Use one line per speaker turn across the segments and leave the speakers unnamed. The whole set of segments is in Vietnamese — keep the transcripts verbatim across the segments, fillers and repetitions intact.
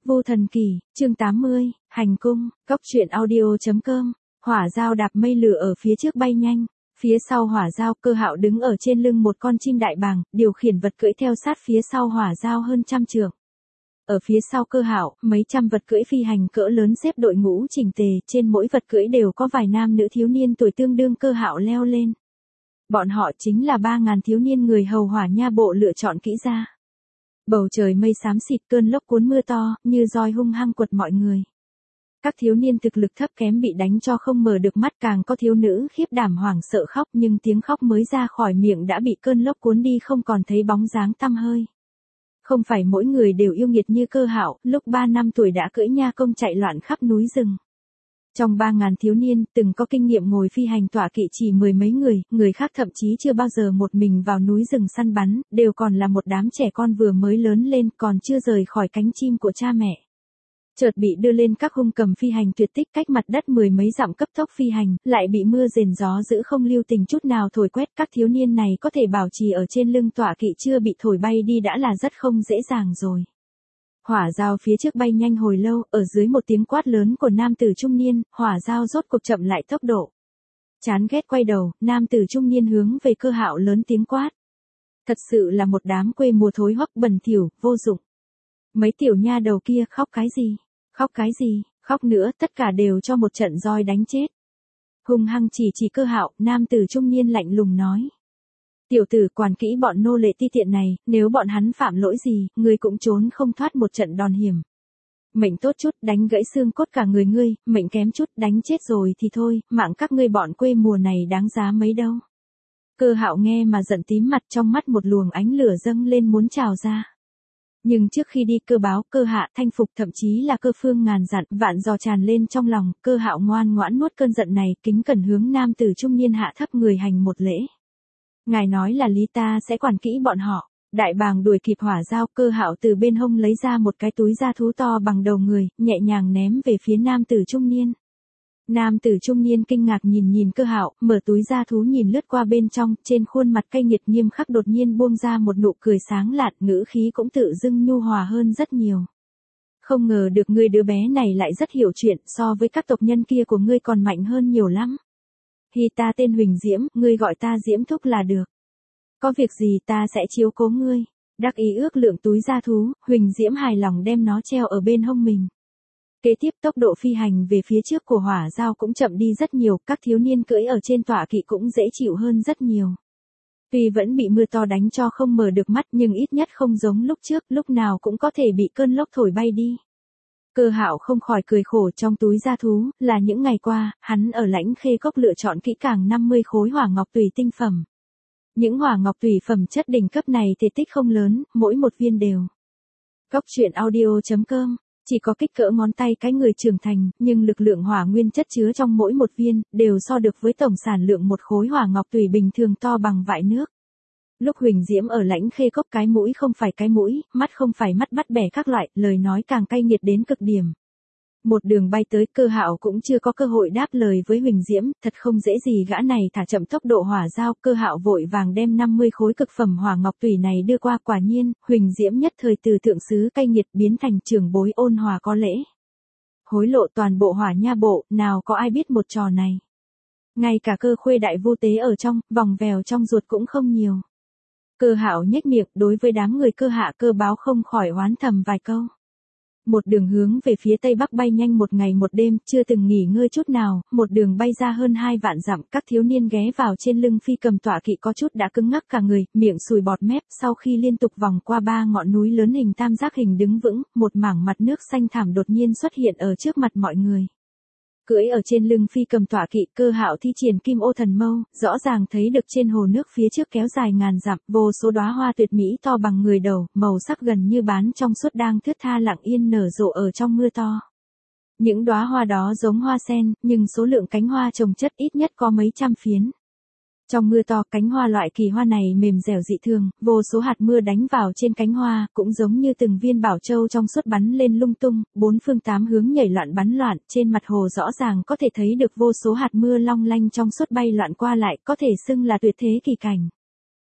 Vô Thần Kỳ, chương tám mươi, Hành Cung, Cốc truyện audio.com, hỏa dao đạp mây lửa ở phía trước bay nhanh, phía sau hỏa dao Cơ Hạo đứng ở trên lưng một con chim đại bàng, điều khiển vật cưỡi theo sát phía sau hỏa dao hơn trăm trượng. Ở phía sau Cơ Hạo, mấy trăm vật cưỡi phi hành cỡ lớn xếp đội ngũ chỉnh tề, trên mỗi vật cưỡi đều có vài nam nữ thiếu niên tuổi tương đương Cơ Hạo leo lên. Bọn họ chính là ba ngàn thiếu niên người hầu hỏa nha bộ lựa chọn kỹ ra. Bầu trời mây xám xịt, cơn lốc cuốn mưa to, như roi hung hăng quật mọi người. Các thiếu niên thực lực thấp kém bị đánh cho không mở được mắt, càng có thiếu nữ khiếp đảm hoảng sợ khóc, nhưng tiếng khóc mới ra khỏi miệng đã bị cơn lốc cuốn đi không còn thấy bóng dáng tăm hơi. Không phải mỗi người đều yêu nghiệt như Cơ Hạo, lúc ba năm tuổi đã cưỡi nha công chạy loạn khắp núi rừng. Trong ba ngàn thiếu niên, từng có kinh nghiệm ngồi phi hành tọa kỵ chỉ mười mấy người, người khác thậm chí chưa bao giờ một mình vào núi rừng săn bắn, đều còn là một đám trẻ con vừa mới lớn lên, còn chưa rời khỏi cánh chim của cha mẹ. Chợt bị đưa lên các hung cầm phi hành tuyệt tích cách mặt đất mười mấy dặm cấp tốc phi hành, lại bị mưa rền gió dữ không lưu tình chút nào thổi quét. Các thiếu niên này có thể bảo trì ở trên lưng tọa kỵ chưa bị thổi bay đi đã là rất không dễ dàng rồi. Hỏa dao phía trước bay nhanh hồi lâu, ở dưới một tiếng quát lớn của nam tử trung niên, hỏa dao rốt cuộc chậm lại tốc độ. Chán ghét quay đầu, nam tử trung niên hướng về Cơ Hạo lớn tiếng quát. Thật sự là một đám quê mùa thối hoắc bẩn thỉu, vô dụng. Mấy tiểu nha đầu kia khóc cái gì? Khóc cái gì? Khóc nữa tất cả đều cho một trận roi đánh chết. Hung hăng chỉ chỉ Cơ Hạo, nam tử trung niên lạnh lùng nói. Tiểu tử, quản kỹ bọn nô lệ ti tiện này, nếu bọn hắn phạm lỗi gì, ngươi cũng trốn không thoát một trận đòn hiểm. Mệnh tốt chút, đánh gãy xương cốt cả người ngươi, mệnh kém chút, đánh chết rồi thì thôi, mạng các ngươi bọn quê mùa này đáng giá mấy đâu. Cơ Hạo nghe mà giận tím mặt, trong mắt một luồng ánh lửa dâng lên muốn trào ra. Nhưng trước khi đi Cơ Báo, Cơ Hạ, Thanh Phục, thậm chí là Cơ Phương ngàn dặn vạn dò tràn lên trong lòng. Cơ Hạo ngoan ngoãn nuốt cơn giận này, kính cẩn hướng nam tử trung niên hạ thấp người hành một lễ. Ngài nói là lý, ta sẽ quản kỹ bọn họ. Đại bàng đuổi kịp hỏa dao, Cơ Hạo từ bên hông lấy ra một cái túi da thú to bằng đầu người, nhẹ nhàng ném về phía nam tử trung niên. Nam tử trung niên kinh ngạc nhìn nhìn Cơ Hạo, mở túi da thú nhìn lướt qua bên trong, trên khuôn mặt cay nghiệt nghiêm khắc đột nhiên buông ra một nụ cười sáng lạn, ngữ khí cũng tự dưng nhu hòa hơn rất nhiều. Không ngờ được ngươi đứa bé này lại rất hiểu chuyện, so với các tộc nhân kia của ngươi còn mạnh hơn nhiều lắm. Hi, ta tên Huỳnh Diễm, ngươi gọi ta Diễm thúc là được. Có việc gì ta sẽ chiếu cố ngươi. Đắc ý ước lượng túi da thú, Huỳnh Diễm hài lòng đem nó treo ở bên hông mình. Kế tiếp tốc độ phi hành về phía trước của hỏa dao cũng chậm đi rất nhiều, các thiếu niên cưỡi ở trên tọa kỵ cũng dễ chịu hơn rất nhiều. Tuy vẫn bị mưa to đánh cho không mở được mắt, nhưng ít nhất không giống lúc trước, lúc nào cũng có thể bị cơn lốc thổi bay đi. Cơ Hạo không khỏi cười khổ, trong túi da thú là những ngày qua, hắn ở Lãnh Khê Cốc lựa chọn kỹ càng năm mươi khối hỏa ngọc tùy tinh phẩm. Những hỏa ngọc tùy phẩm chất đỉnh cấp này thể tích không lớn, mỗi một viên đều. Cốc truyện audio.com, chỉ có kích cỡ ngón tay cái người trưởng thành, nhưng lực lượng hỏa nguyên chất chứa trong mỗi một viên, đều so được với tổng sản lượng một khối hỏa ngọc tùy bình thường to bằng vại nước. Lúc Huỳnh Diễm ở Lãnh Khê Cốc, cái mũi không phải cái mũi, mắt không phải mắt bắt bẻ các loại, lời nói càng cay nghiệt đến cực điểm. Một đường bay tới, Cơ Hạo cũng chưa có cơ hội đáp lời với Huỳnh Diễm, thật không dễ gì gã này thả chậm tốc độ hỏa dao. Cơ Hạo vội vàng đem năm mươi khối cực phẩm hỏa ngọc tùy này đưa qua, quả nhiên, Huỳnh Diễm nhất thời từ thượng sứ cay nghiệt biến thành trưởng bối ôn hòa có lễ. Hối lộ toàn bộ hỏa nha bộ, nào có ai biết một trò này. Ngay cả Cơ Khuê đại vô tế ở trong, vòng vèo trong ruột cũng không nhiều. Cơ Hạo nhếch miệng, đối với đám người Cơ Hạ, Cơ Báo không khỏi oán thầm vài câu. Một đường hướng về phía tây bắc bay nhanh một ngày một đêm, chưa từng nghỉ ngơi chút nào, một đường bay ra hơn hai vạn dặm, các thiếu niên ghé vào trên lưng phi cầm tọa kỵ có chút đã cứng ngắc cả người, miệng sùi bọt mép, sau khi liên tục vòng qua ba ngọn núi lớn hình tam giác hình đứng vững, một mảng mặt nước xanh thẳm đột nhiên xuất hiện ở trước mặt mọi người. Cưỡi ở trên lưng phi cầm tọa kỵ, Cơ Hạo thi triển Kim Ô Thần Mâu, rõ ràng thấy được trên hồ nước phía trước kéo dài ngàn dặm, vô số đóa hoa tuyệt mỹ to bằng người đầu, màu sắc gần như bán trong suốt đang thướt tha lặng yên nở rộ ở trong mưa to. Những đóa hoa đó giống hoa sen, nhưng số lượng cánh hoa chồng chất ít nhất có mấy trăm phiến. Trong mưa to, cánh hoa loại kỳ hoa này mềm dẻo dị thường, vô số hạt mưa đánh vào trên cánh hoa, cũng giống như từng viên bảo châu trong suốt bắn lên lung tung, bốn phương tám hướng nhảy loạn bắn loạn, trên mặt hồ rõ ràng có thể thấy được vô số hạt mưa long lanh trong suốt bay loạn qua lại, có thể xưng là tuyệt thế kỳ cảnh.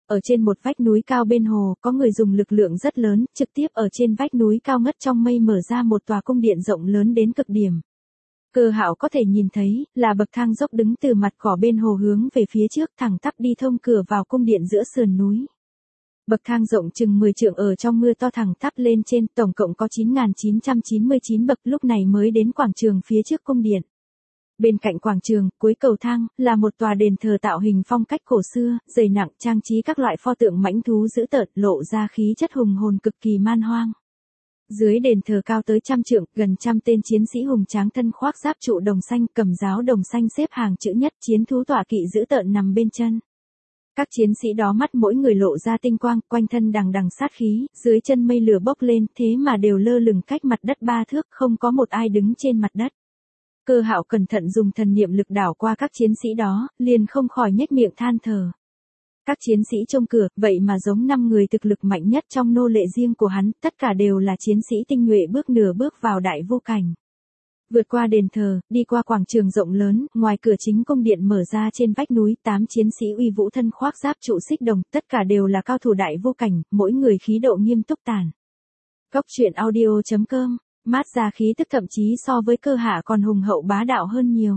Ở trên một vách núi cao bên hồ, có người dùng lực lượng rất lớn, trực tiếp ở trên vách núi cao ngất trong mây mở ra một tòa cung điện rộng lớn đến cực điểm. Cơ Hạo có thể nhìn thấy, là bậc thang dốc đứng từ mặt cỏ bên hồ hướng về phía trước thẳng tắp đi thông cửa vào cung điện giữa sườn núi. Bậc thang rộng chừng mười trượng ở trong mưa to thẳng tắp lên trên, tổng cộng có chín nghìn chín trăm chín mươi chín bậc, lúc này mới đến quảng trường phía trước cung điện. Bên cạnh quảng trường, cuối cầu thang, là một tòa đền thờ tạo hình phong cách cổ xưa, dày nặng, trang trí các loại pho tượng mãnh thú dữ tợn, lộ ra khí chất hùng hồn cực kỳ man hoang. Dưới đền thờ cao tới trăm trượng, gần trăm tên chiến sĩ hùng tráng thân khoác giáp trụ đồng xanh, cầm giáo đồng xanh xếp hàng chữ nhất, chiến thú tọa kỵ dữ tợn nằm bên chân. Các chiến sĩ đó mắt mỗi người lộ ra tinh quang, quanh thân đằng đằng sát khí, dưới chân mây lửa bốc lên, thế mà đều lơ lửng cách mặt đất ba thước, không có một ai đứng trên mặt đất. Cơ Hạo cẩn thận dùng thần niệm lực đảo qua các chiến sĩ đó, liền không khỏi nhếch miệng than thở. Các chiến sĩ trông cửa, vậy mà giống năm người thực lực mạnh nhất trong nô lệ riêng của hắn, tất cả đều là chiến sĩ tinh nhuệ bước nửa bước vào đại vô cảnh. Vượt qua đền thờ, đi qua quảng trường rộng lớn, ngoài cửa chính cung điện mở ra trên vách núi, tám chiến sĩ uy vũ thân khoác giáp trụ xích đồng, tất cả đều là cao thủ đại vô cảnh, mỗi người khí độ nghiêm túc tàn. Góc truyện audio chấm com, mát ra khí tức thậm chí so với Cơ Hạ còn hùng hậu bá đạo hơn nhiều.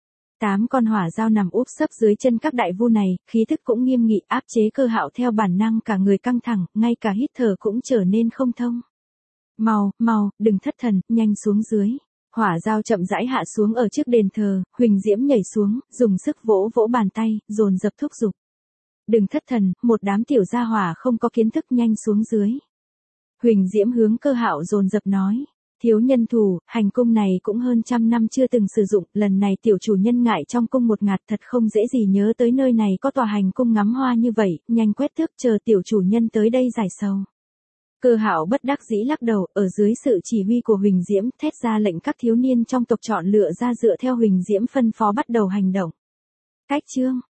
Tám con hỏa dao nằm úp sấp dưới chân các đại vu này, khí tức cũng nghiêm nghị, áp chế Cơ Hạo theo bản năng, cả người căng thẳng, ngay cả hít thở cũng trở nên không thông. Mau, mau, đừng thất thần, nhanh xuống dưới. Hỏa dao chậm rãi hạ xuống ở trước đền thờ, Huỳnh Diễm nhảy xuống, dùng sức vỗ vỗ bàn tay, dồn dập thúc giục. Đừng thất thần, một đám tiểu gia hỏa không có kiến thức, nhanh xuống dưới. Huỳnh Diễm hướng Cơ Hạo dồn dập nói. Thiếu nhân thủ, hành cung này cũng hơn trăm năm chưa từng sử dụng, lần này tiểu chủ nhân ngại trong cung một ngạt, thật không dễ gì nhớ tới nơi này có tòa hành cung ngắm hoa như vậy, nhanh quét thước, chờ tiểu chủ nhân tới đây giải sầu. Cơ Hạo bất đắc dĩ lắc đầu, ở dưới sự chỉ huy của Huỳnh Diễm, thét ra lệnh các thiếu niên trong tộc chọn lựa ra dựa theo Huỳnh Diễm phân phó bắt đầu hành động. Cách chương